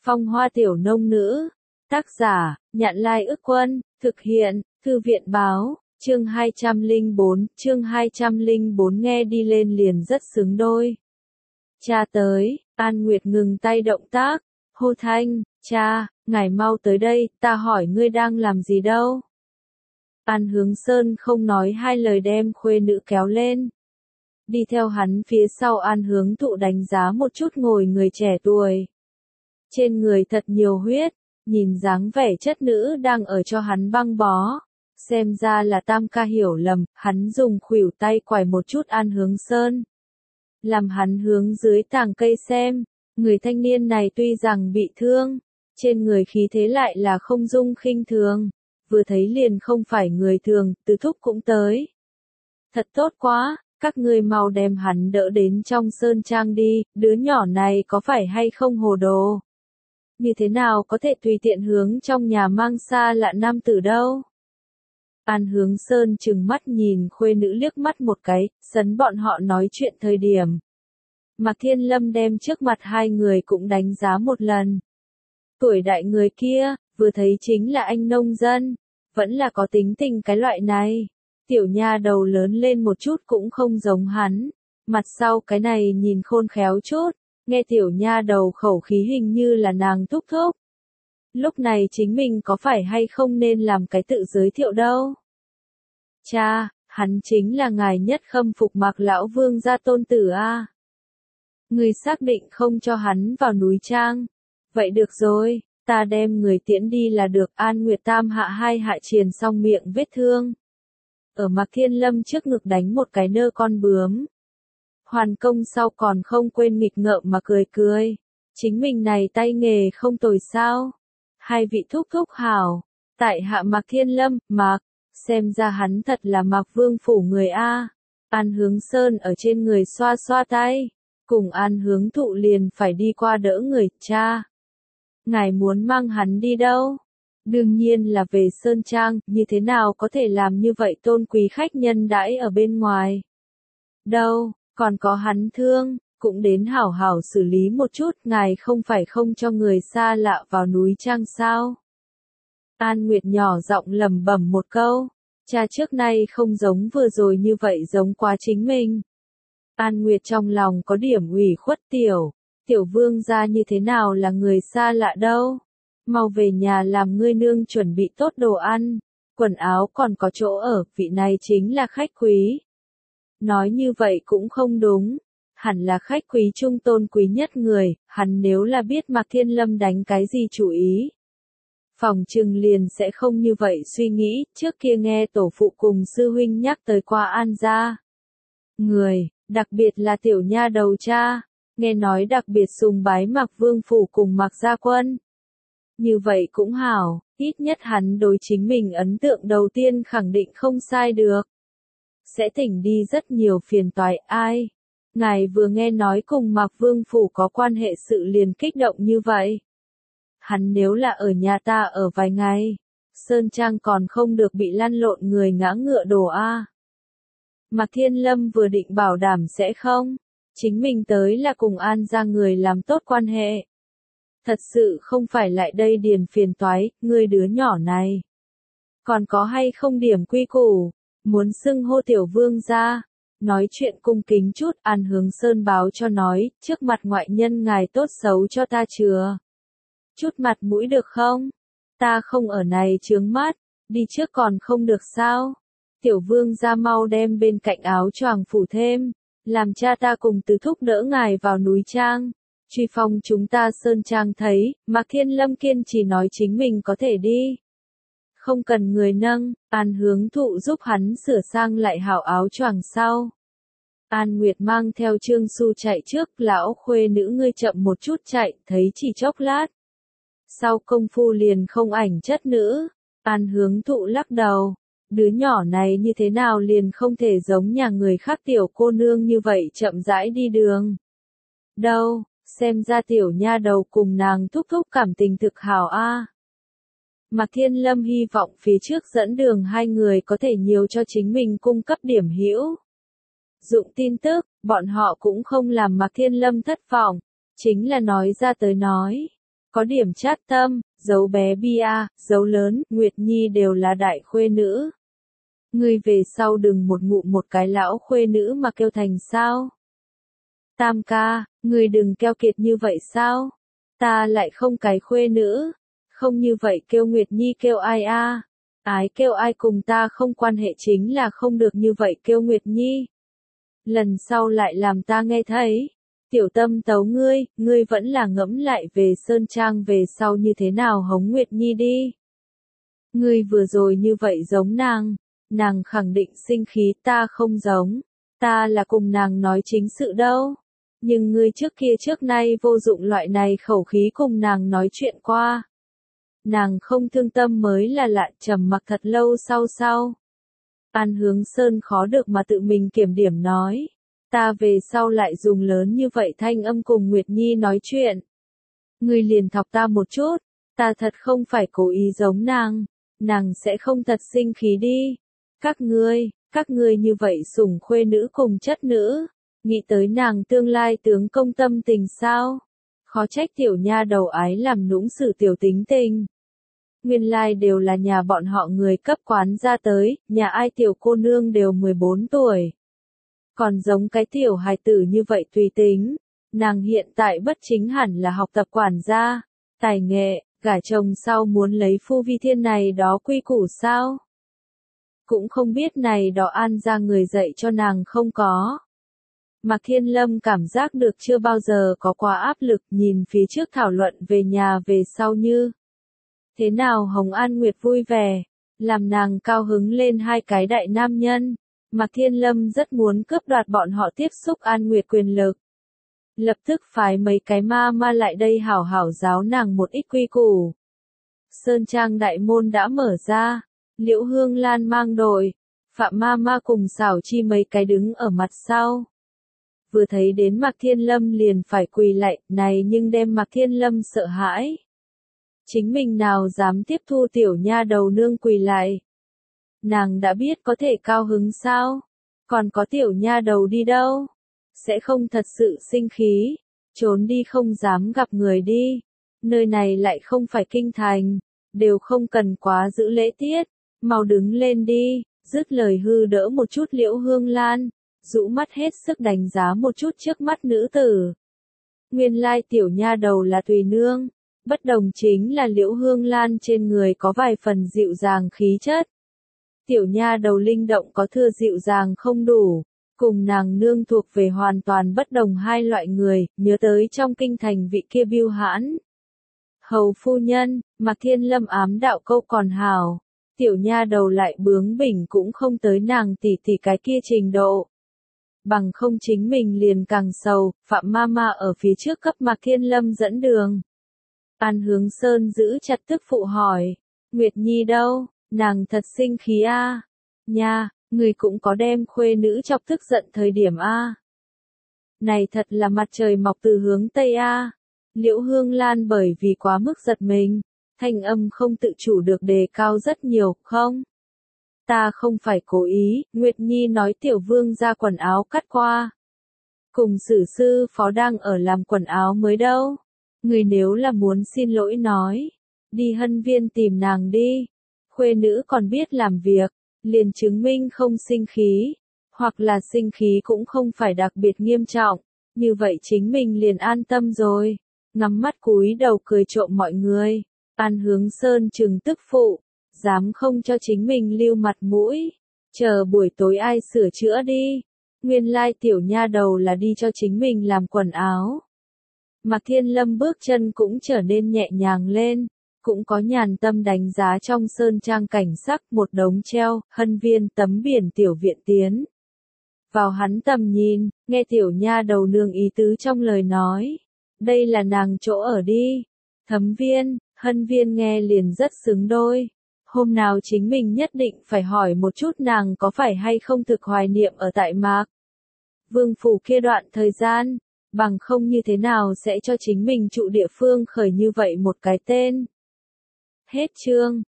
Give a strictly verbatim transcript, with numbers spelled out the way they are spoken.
Phong hoa tiểu nông nữ. Tác giả, Nhạn Lai Ức Quân, thực hiện, Thư viện báo, chương hai trăm lẻ bốn, chương hai trăm lẻ bốn nghe đi lên liền rất xứng đôi. Cha tới, An Nguyệt ngừng tay động tác, hô thanh, cha, ngài mau tới đây, ta hỏi ngươi đang làm gì đâu. An Hướng Sơn không nói hai lời đem khuê nữ kéo lên. Đi theo hắn phía sau An Hướng Thụ đánh giá một chút ngồi người trẻ tuổi. Trên người thật nhiều huyết, nhìn dáng vẻ chất nữ đang ở cho hắn băng bó. Xem ra là Tam ca hiểu lầm, hắn dùng khuỷu tay quải một chút An Hướng Sơn. Làm hắn hướng dưới tàng cây xem, người thanh niên này tuy rằng bị thương, trên người khí thế lại là không dung khinh thường, vừa thấy liền không phải người thường, Tứ thúc cũng tới. Thật tốt quá, các ngươi mau đem hắn đỡ đến trong sơn trang đi, đứa nhỏ này có phải hay không hồ đồ? Như thế nào có thể tùy tiện hướng trong nhà mang xa lạ nam tử đâu? An Hướng Sơn trừng mắt nhìn khuê nữ liếc mắt một cái, sấn bọn họ nói chuyện thời điểm. Mạc Thiên Lâm đem trước mặt hai người cũng đánh giá một lần. Tuổi đại người kia, vừa thấy chính là anh nông dân, vẫn là có tính tình cái loại này. Tiểu nha đầu lớn lên một chút cũng không giống hắn, mặt sau cái này nhìn khôn khéo chút, nghe tiểu nha đầu khẩu khí hình như là nàng thúc thúc. Lúc này chính mình có phải hay không nên làm cái tự giới thiệu đâu. Cha, hắn chính là ngài nhất khâm phục Mạc lão vương gia tôn tử a. Người xác định không cho hắn vào núi trang. Vậy được rồi, ta đem người tiễn đi là được. An Nguyệt Tam hạ hai hạ triền xong miệng vết thương. Ở Mạc Thiên Lâm trước ngực đánh một cái nơ con bướm. Hoàn công sau còn không quên nghịch ngợm mà cười cười. Chính mình này tay nghề không tồi sao. Hai vị thúc thúc hảo. Tại hạ Mạc Thiên Lâm, Mạc. Xem ra hắn thật là Mạc Vương phủ người A. An Hướng Sơn ở trên người xoa xoa tay. Cùng An Hướng Thụ liền phải đi qua đỡ người, cha. Ngài muốn mang hắn đi đâu? Đương nhiên là về Sơn Trang, như thế nào có thể làm như vậy tôn quý khách nhân đãi ở bên ngoài. Đâu, còn có hắn thương, cũng đến hảo hảo xử lý một chút, ngài không phải không cho người xa lạ vào núi Trang sao? An Nguyệt nhỏ giọng lẩm bẩm một câu, cha trước nay không giống vừa rồi như vậy giống quá chính mình. An Nguyệt trong lòng có điểm ủy khuất tiểu, tiểu vương gia như thế nào là người xa lạ đâu. Mau về nhà làm ngươi nương chuẩn bị tốt đồ ăn, quần áo còn có chỗ ở, vị này chính là khách quý. Nói như vậy cũng không đúng, hẳn là khách quý trung tôn quý nhất người, hắn nếu là biết Mạc Thiên Lâm đánh cái gì chủ ý. Phòng trừng liền sẽ không như vậy suy nghĩ, trước kia nghe tổ phụ cùng sư huynh nhắc tới qua An gia. Người, đặc biệt là tiểu nha đầu cha, nghe nói đặc biệt sùng bái Mạc Vương phủ cùng Mạc Gia Quân. Như vậy cũng hảo, ít nhất hắn đối chính mình ấn tượng đầu tiên khẳng định không sai được. Sẽ tỉnh đi rất nhiều phiền toái ai. Ngài vừa nghe nói cùng Mạc Vương phủ có quan hệ sự liền kích động như vậy. Hắn nếu là ở nhà ta ở vài ngày, Sơn Trang còn không được bị lăn lộn người ngã ngựa đổ a. Mạc Thiên Lâm vừa định bảo đảm sẽ không, chính mình tới là cùng An gia người làm tốt quan hệ. Thật sự không phải lại đây điền phiền toái, ngươi đứa nhỏ này. Còn có hay không điểm quy củ, muốn xưng hô tiểu vương gia, nói chuyện cung kính chút. An Hướng Sơn báo cho nói, trước mặt ngoại nhân ngài tốt xấu cho ta chừa chút mặt mũi được không? Ta không ở này chướng mắt, đi trước còn không được sao? Tiểu vương gia mau đem bên cạnh áo choàng phủ thêm, làm cha ta cùng Tứ thúc đỡ ngài vào núi Trang. Truy phong chúng ta Sơn Trang thấy, Mạc Thiên Lâm kiên trì nói chính mình có thể đi. Không cần người nâng, An Hướng Thụ giúp hắn sửa sang lại hảo áo choàng sau. An Nguyệt mang theo Trương Xu chạy trước, lão khuê nữ ngươi chậm một chút chạy, thấy chỉ chốc lát. Sau công phu liền không ảnh chất nữ, An Hướng Thụ lắc đầu, đứa nhỏ này như thế nào liền không thể giống nhà người khác tiểu cô nương như vậy chậm rãi đi đường. Đâu, xem ra tiểu nha đầu cùng nàng thúc thúc cảm tình thực hảo a. À. Mạc Thiên Lâm hy vọng phía trước dẫn đường hai người có thể nhiều cho chính mình cung cấp điểm hữu dụng tin tức, bọn họ cũng không làm Mạc Thiên Lâm thất vọng, chính là nói ra tới nói. có điểm chát tâm, dấu bé bia, dấu lớn, Nguyệt Nhi đều là đại khuê nữ. Ngươi về sau đừng một ngụm một cái lão khuê nữ mà kêu thành sao. Tam ca, ngươi đừng keo kiệt như vậy sao? Ta lại không cái khuê nữ. Không như vậy kêu Nguyệt Nhi kêu ai a? Ái kêu ai cùng ta không quan hệ chính là không được như vậy kêu Nguyệt Nhi. Lần sau lại làm ta nghe thấy. Tiểu tâm tấu ngươi, ngươi vẫn là ngẫm lại về Sơn Trang về sau như thế nào hống Nguyệt Nhi đi. Ngươi vừa rồi như vậy giống nàng. Nàng khẳng định sinh khí, ta không giống. Ta là cùng nàng nói chính sự đâu. Nhưng ngươi trước kia trước nay vô dụng loại này khẩu khí cùng nàng nói chuyện qua. Nàng không thương tâm mới là lạ, trầm mặc thật lâu sau sau. An Hướng Sơn khó được mà tự mình kiểm điểm nói. Ta về sau lại dùng lớn như vậy thanh âm cùng Nguyệt Nhi nói chuyện. Ngươi liền thọc ta một chút, ta thật không phải cố ý giống nàng. Nàng sẽ không thật sinh khí đi. Các ngươi, các ngươi như vậy sủng khuê nữ cùng chất nữ. Nghĩ tới nàng tương lai tướng công tâm tình sao? Khó trách tiểu nha đầu ái làm nũng sự tiểu tính tình. Nguyên lai đều là nhà bọn họ người cấp quán ra tới, nhà ai tiểu cô nương đều mười bốn tuổi. Còn giống cái tiểu hài tử như vậy tùy tính. Nàng hiện tại bất chính hẳn là học tập quản gia, tài nghệ, gả chồng sau muốn lấy phu vi thiên này đó quy củ sao? Cũng không biết này đó an ra người dạy cho nàng không có. Mạc Thiên Lâm cảm giác được chưa bao giờ có quá áp lực nhìn phía trước thảo luận về nhà về sau như. Thế nào Hồng An Nguyệt vui vẻ, làm nàng cao hứng lên hai cái đại nam nhân. Mạc Thiên Lâm rất muốn cướp đoạt bọn họ tiếp xúc An Nguyệt quyền lực. Lập tức phái mấy cái ma ma lại đây hảo hảo giáo nàng một ít quy củ. Sơn Trang đại môn đã mở ra, Liễu Hương Lan mang đội, Phạm ma ma cùng xảo chi mấy cái đứng ở mặt sau. Vừa thấy đến Mạc Thiên Lâm liền phải quỳ lạy, này nhưng đem Mạc Thiên Lâm sợ hãi. Chính mình nào dám tiếp thu tiểu nha đầu nương quỳ lại. Nàng đã biết có thể cao hứng sao, còn có tiểu nha đầu đi đâu, sẽ không thật sự sinh khí, trốn đi không dám gặp người đi. Nơi này lại không phải kinh thành, đều không cần quá giữ lễ tiết, mau đứng lên đi, dứt lời hư đỡ một chút Liễu Hương Lan. Rũ mắt hết sức đánh giá một chút trước mắt nữ tử. Nguyên lai tiểu nha đầu là Tùy Nương, bất đồng chính là Liễu Hương Lan trên người có vài phần dịu dàng khí chất. Tiểu nha đầu linh động có thừa dịu dàng không đủ, cùng nàng nương thuộc về hoàn toàn bất đồng hai loại người, nhớ tới trong kinh thành vị kia Bưu Hãn. Hầu phu nhân, Mạc Thiên Lâm ám đạo câu còn hảo, tiểu nha đầu lại bướng bỉnh cũng không tới nàng tỷ tỷ cái kia trình độ. Bằng không chính mình liền càng sầu, Phạm ma ma ở phía trước cấp Mạc Thiên Lâm dẫn đường. An Hướng Sơn giữ chặt tức phụ hỏi, Nguyệt Nhi đâu, nàng thật sinh khí a, à? Nha, người cũng có đem khuê nữ chọc tức giận thời điểm a. À? Này thật là mặt trời mọc từ hướng Tây a. À? Liễu Hương Lan bởi vì quá mức giật mình, thanh âm không tự chủ được đề cao rất nhiều, không? Ta không phải cố ý, Nguyệt Nhi nói tiểu vương ra quần áo cắt qua. Cùng sử sư phó đang ở làm quần áo mới đâu. Người nếu là muốn xin lỗi nói, đi hân viên tìm nàng đi. Khuê nữ còn biết làm việc, liền chứng minh không sinh khí, hoặc là sinh khí cũng không phải đặc biệt nghiêm trọng, như vậy chính mình liền an tâm rồi. Ngắm mắt cúi đầu cười trộm mọi người, An Hướng Sơn trừng tức phụ. Dám không cho chính mình lưu mặt mũi, chờ buổi tối ai sửa chữa đi. Nguyên lai tiểu nha đầu là đi cho chính mình làm quần áo. Mạc Thiên Lâm bước chân cũng trở nên nhẹ nhàng lên, cũng có nhàn tâm đánh giá trong sơn trang cảnh sắc một đống treo, hân viên tấm biển tiểu viện tiến. Vào hắn tầm nhìn, nghe tiểu nha đầu nương ý tứ trong lời nói. Đây là nàng chỗ ở đi. Thấm viên, hân viên nghe liền rất xứng đôi. Hôm nào chính mình nhất định phải hỏi một chút nàng có phải hay không thực hoài niệm ở tại Mạc Vương phủ kia đoạn thời gian, bằng không như thế nào sẽ cho chính mình trụ địa phương khởi như vậy một cái tên. Hết chương.